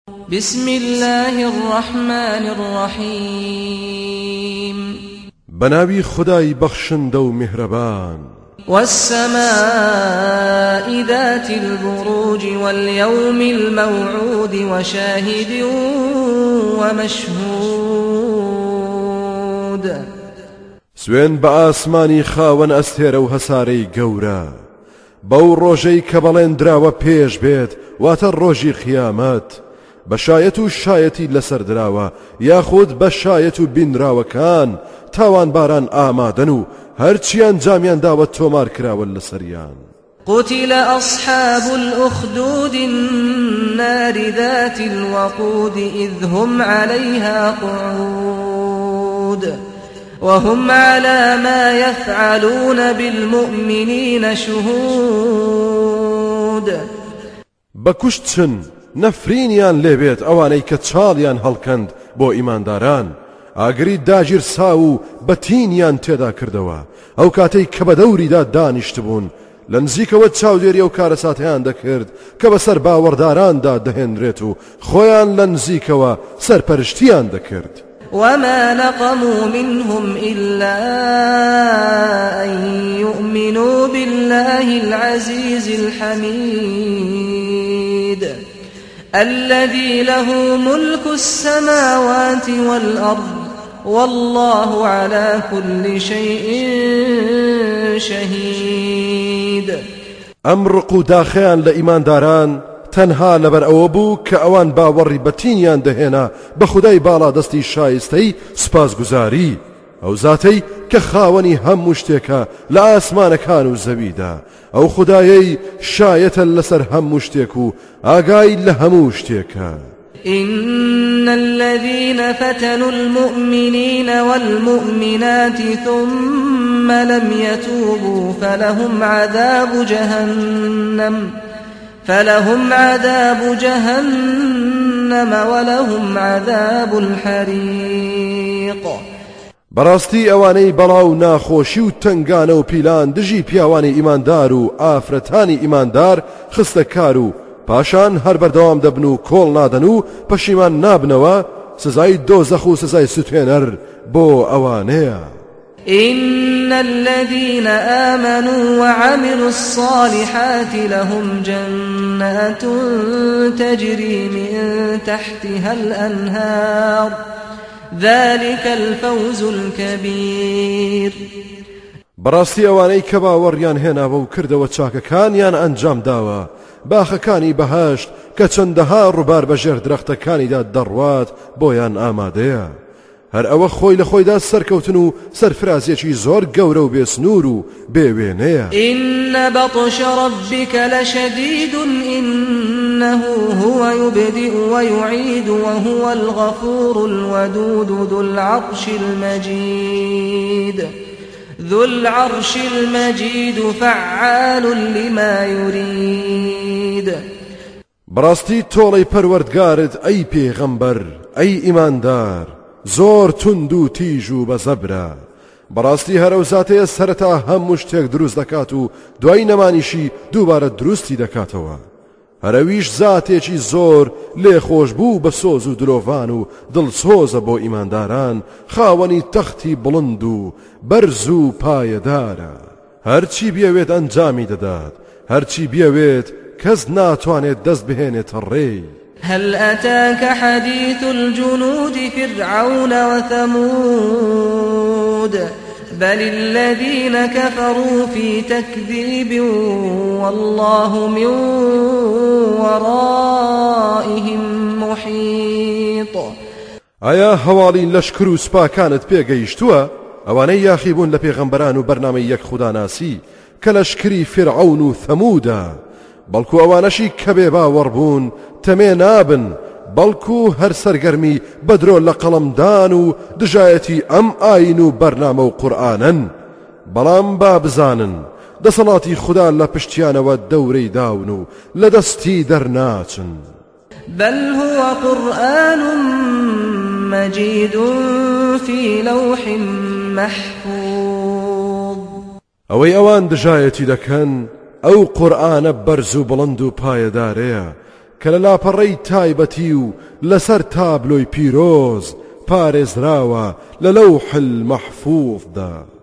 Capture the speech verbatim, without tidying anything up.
بسم الله الرحمن الرحيم بناوي خداي بخشند و مهربان والسماء ذات البروج واليوم الموعود وشاهد ومشهود سوين بآسماني خاون أستير و هساري قورا بو روجي كبالين دراوة پیش بيت واتر روجي خيامات بشایەت و شایەتی لەسەر دراوە یاخود بەشایەت و بینراوەکان تاوان باران ئامادەن و هەرچیان جامیان داوە تۆمار کراوە لەسەریان. قتل أصحاب الأخدود النار ذات الوقود إذ هم عليها قعود وهم على ما يفعلون بالمؤمنين شهود. بكشتشن نفرینیان لێبێت ئەوانەی کە چاڵیان هەڵکەند بۆ ئیمانداران ئاگری داگیر سا و بەتینیان تێدا کردەوە ئەو کاتەی کە بە دەوریدا دانیشت بوون لە نزیکەوە چاودێری ئەو کارەساتیان دەکرد کە بەسەر باوەڕداراندا دەهێنرێت و خۆیان لە نزیکەوە سەرپەرشتیان دەکرد. وما نقموا منهم إلا أن يؤمنوا بالله العزيز الحميد الذي له ملك السماوات والأرض والله على كل شيء شهيد. أمرق داخيان لإيمان داران تەنها لەبەر ئەوە بوو کە ئەوان باوەڕی بەتینیان دەهێنا بە خودای باڵا دەستی شایستەی سپاسگوزاری ئەو زاتەی کە خاوەنی هەموو شتێکە لە ئاسمانەکان و زەویدا ئەو خودایەی شایەتە لەسەر هەموو شتێک و ئاگای لە هەموو شتێکە. إن الذين فتنوا المؤمنين والمؤمنات ثم لم يتوبوا فلهم عذاب جهنم فلهم عذاب جهنم ولهم عذاب الحريق. بەڕاستی ئەوانەی بەڵاو ناخۆشی و تنگانە و پیلان دژی پیاوانی ئیماندار و ئافرەتانی ئیماندار خستە کار و پاشان هەر بەردەوام دەبن و کۆڵ نادەن و پەشیمان نابنەوە سزای دۆزەخ و سزای سوتێنەر بۆ ئەوانەیە. إن الذين آمنوا وعملوا الصالحات لهم جنات تجري من تحتها الأنهار ذلك الفوز الكبير. بەڕاستی ئەوانەی کە باوەڕیان هێناوە و کردەوە چاکەکانیان ئەنجام داوە باخەکانی بەهەشت کە چەندەها ڕووبار بەژێر درەختەکانیدا دەڕوات بۆیان ئامادەیە. هەر ئەوە خۆی لە خۆیدا سەرکەوتن و سەرفرازیەکی زۆر گەورە و بێسنوور و بێوێنەیە. إن بطش ربك لشديد إنه هو يبدئ ويعيد وهو الغفور الودود ذو العرش المجيد ذو العرش المجيد فعال لما يريد. بەڕاستی تۆڵەی پەروەردگارت ئەی پێغەمبەر ئەی ئیماندار زۆر تند و تیژ و بەزەبرە. بەڕاستی هەرە و زاتەیە سەرەتا هەموو شتێک دروست دەکات و دوای نەمانیشی دووبارە دروستی دەکاتەوە. هەرەویش زاتێکی زۆر لێخۆش بوو بە سۆز و درۆڤان و دڵسۆزە بۆ ئیمانداران خاوەنی تەختی بڵند و بەرز و پایەدارە. هەرچی بیەوێت ئەنجامی دەدات هەرچی بیەوێت کەس ناتوانێت دەست بهێنێتە ڕێی. هل أتاك حديث الجنود فرعون وثمود بل الذين كفروا في تكذيب والله من ورائهم محيط. ئایا هەواڵی لەشکر و سوپاکانت پێگەیشتووە ئەوانەی یاخیبوون لە پێغەمبەران و بەرنامەی یەک خوداناسی کە لەشکری فرعون و ثەمودە بەڵکو ئەوانەشی کە بێ باوەڕ بوون تەمێ نابن بەڵکو هەر سەرگەرمی بەدرۆ لە قەڵەمدان و دژایەتی ئەم ئاین و بەرنامە و قورئانن بەڵام با بزانن دەسەڵاتی خوددا لە پشتیانەوە دەورەی داون و لە دەستی دەرناچن. بل هو قرآن مجيد في لوح محفوظ. ئەوەی ئەوان دژایەتی دەکەن ئەو قورئانە بەرز و بڵند و پایەدارەیە کە لە لاپەڕەی تایبەتی و لەسەر تابلۆی پیرۆز پارێزراوە لە لەوح المەحفوظدا.